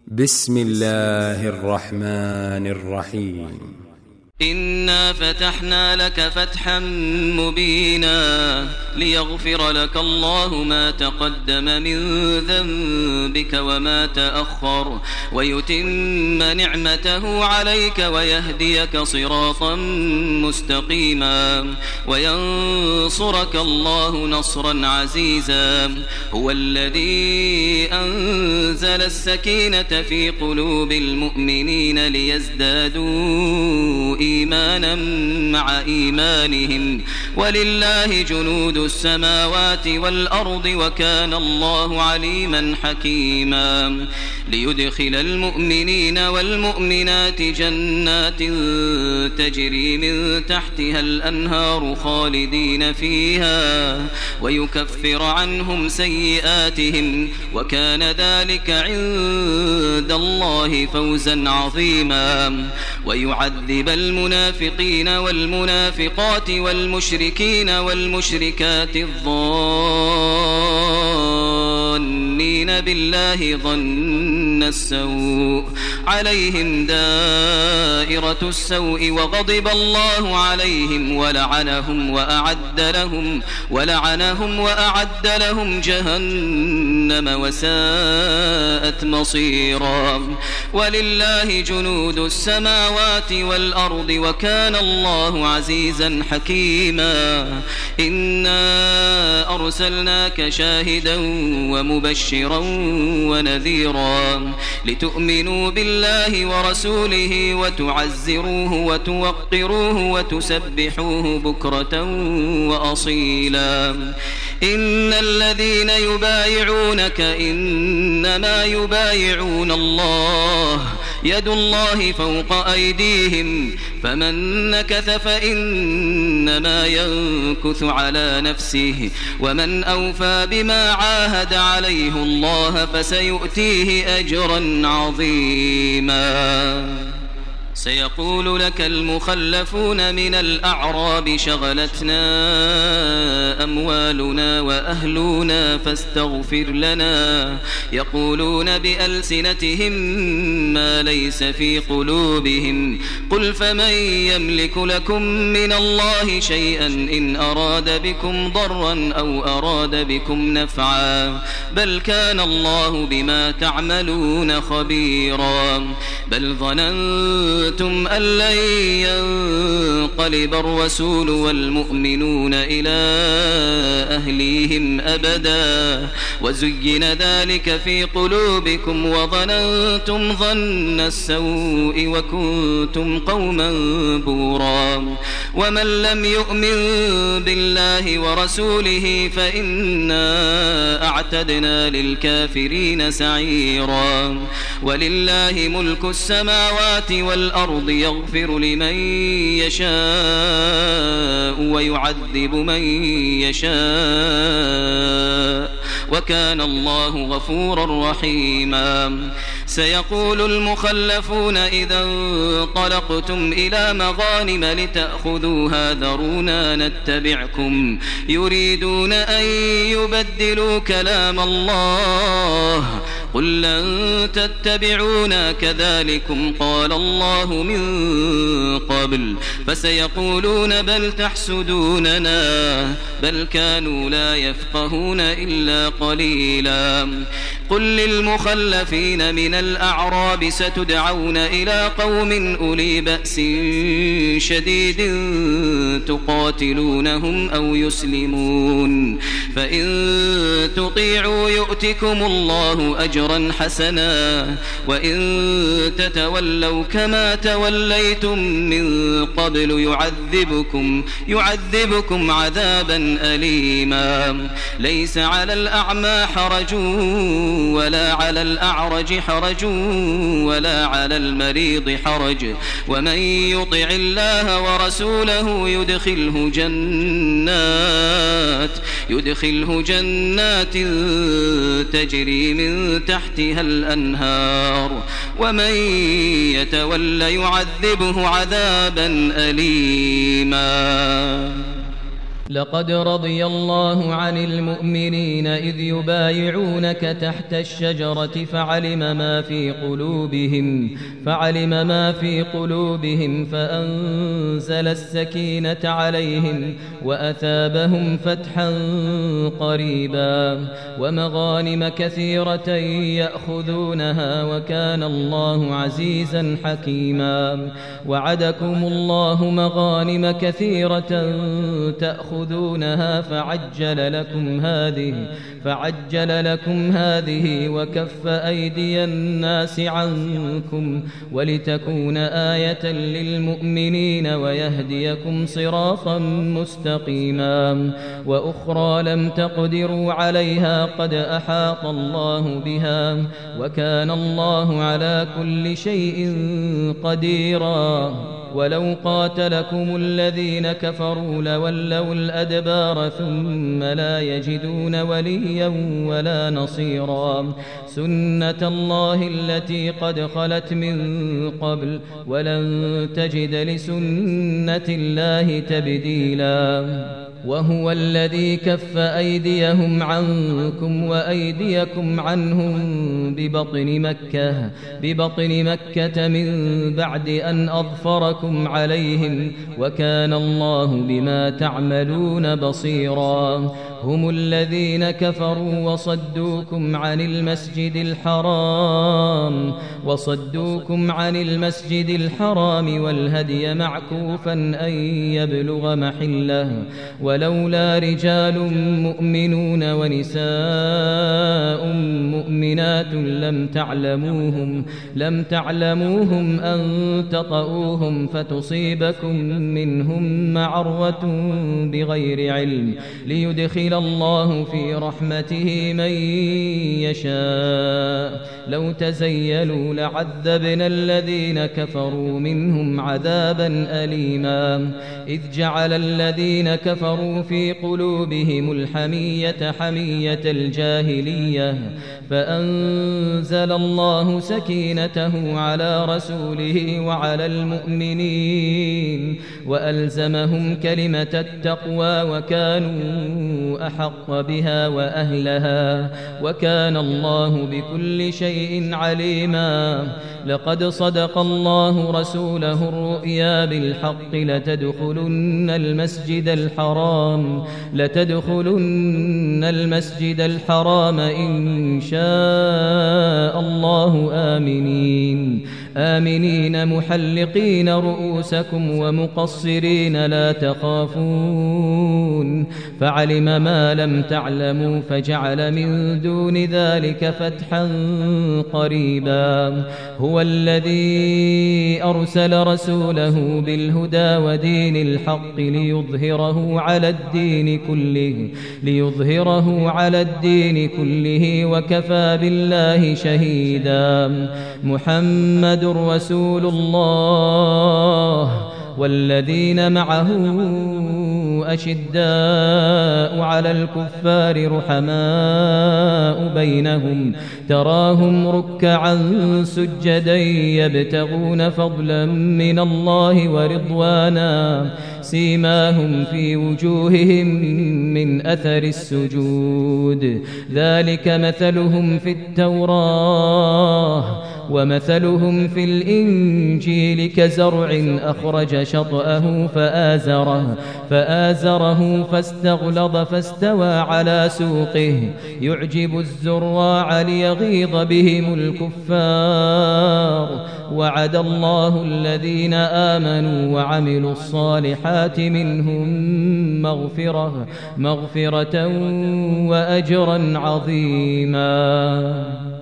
بسم الله الرحمن الرحيم. إنا فتحنا لك فتحا مبينا ليغفر لك الله ما تقدم من ذنبك وما تأخر ويتم نعمته عليك ويهديك صراطا مستقيما وينصرك الله نصرا عزيزا. هو الذي أنزل السكينة في قلوب المؤمنين ليزدادوا إيمانا مع إيمانهم ولله جنود السماوات والأرض وكان الله عليما حكيما. ليدخل المؤمنين والمؤمنات جنات تجري من تحتها الأنهار خالدين فيها ويكفر عنهم سيئاتهم وكان ذلك عند الله فوزا عظيما. ويعذب المنافقين والمنافقات والمشركين والمشركات الظانين بالله ظن السوء عليهم دائرة السوء وغضب الله عليهم ولعنهم وأعد لهم جهنم وساءت مصيرا. ولله جنود السماوات والأرض وكان الله عزيزا حكيما. إنا أرسلناك شاهدا ومبشرا ونذيرا لتؤمنوا بالله ورسوله وتعزروه وتوقروه وتسبحوه بكرة وأصيلا. إن الذين يبايعونك إنما يبايعون الله يد الله فوق أيديهم فمن نكث فإنما ينكث على نفسه ومن أوفى بما عاهد عليه الله فسيؤتيه أجرا عظيما. سيقول لك المخلفون من الأعراب شغلتنا أموالنا وأهلنا فاستغفر لنا يقولون بألسنتهم ما ليس في قلوبهم قل فمن يملك لكم من الله شيئا إن أراد بكم ضرا أو أراد بكم نفعا بل كان الله بما تعملون خبيرا. بل ظننتم أن لن ينقلب الرسول والمؤمنون إلى أهليهم أبدا وزين ذلك في قلوبكم وظننتم ظن السوء وكنتم قوما بورا. ومن لم يؤمن بالله ورسوله فإنا أعتدنا للكافرين سعيرا. ولله ملك السماوات والأرض يغفر لمن يشاء ويعذب من يشاء وكان الله غفورا رحيما. سيقول المخلفون إذا انطلقتم إلى مغانم لتأخذوها ذرونا نتبعكم يريدون أن يبدلوا كلام الله قل لن تتبعونا كذلكم قال الله من قبل فسيقولون بل تحسدوننا بل كانوا لا يفقهون إلا قليلا. قل للمخلفين من الأعراب ستدعون إلى قوم أولي بأس شديد تقاتلونهم أو يسلمون فإن تطيعوا يؤتكم الله أجرا حسنا وإن تتولوا كما توليتم من قبل يعذبكم عذابا أليما. ليس على الأعمى حرج ولا على الأعرج حرج ولا على المريض حرج ومن يطع الله ورسوله يدخله جنات تجري من تحتها الأنهار ومن يتول يعذبه عذابا أليما. لقد رضي الله عن المؤمنين إذ يبايعونك تحت الشجرة فعلم ما في قلوبهم فأنزل السكينة عليهم وأثابهم فتحا قريبا ومغانم كثيرة يأخذونها وكان الله عزيزا حكيما. وعدكم الله مغانم كثيرة تأخذونها فعجل لكم هذه وكف أيدي الناس عنكم ولتكون آية للمؤمنين ويهديكم صراطا مستقيما. وأخرى لم تقدروا عليها قد أحاط الله بها وكان الله على كل شيء قديرا. ولو قاتلكم الذين كفروا لولوا الأدبار ثم لا يجدون وليا ولا نصيرا. سنة الله التي قد خلت من قبل ولن تجد لسنة الله تبديلا. وهو الذي كف أيديهم عنكم وأيديكم عنهم ببطن مكة من بعد أن أظفركم عليهم وكان الله بما تعملون بصيرا. هم الذين كفروا وصدوكم عن المسجد الحرام والهدي معكوفا أن يبلغ محله ولولا رجال مؤمنون ونساء مؤمنات لم تعلموهم أن تطؤوهم فتصيبكم منهم معرة بغير علم ليدخل الله في رحمته من يشاء. لو تزيلوا لعذبنا الذين كفروا منهم عذابا أليما. إذ جعل الذين كفروا في قلوبهم الحمية حمية الجاهلية فأنزل الله سكينته على رسوله وعلى المؤمنين وألزمهم كلمة التقوى وكانوا أحق بها وأهلها وكان الله بكل شيء عليما. لقد صدق الله رسوله الرؤيا بالحق لتدخلن المسجد الحرام إن شاء الله آمنين محلقين رؤوسكم ومقصرين لا تخافون فعلم ما لم تعلموا فجعل من دون ذلك فتحا قريبا. هو الذي أرسل رسوله بالهدى ودين الحق ليظهره على الدين كله وكفى بالله شهيدا. محمد رسول الله والذين معه أشداء على الكفار رحماء بينهم تراهم ركعا سجدا يبتغون فضلا من الله ورضوانا سيماهم في وجوههم من أثر السجود ذلك مثلهم في التوراة ومثلهم في الإنجيل كزرع أخرج شطأه فآزره فاستغلظ فاستوى على سوقه يعجب الزراع ليغيظ بهم الكفار. وعد الله الذين آمنوا وعملوا الصالحات منهم مغفرة وأجرا عظيما.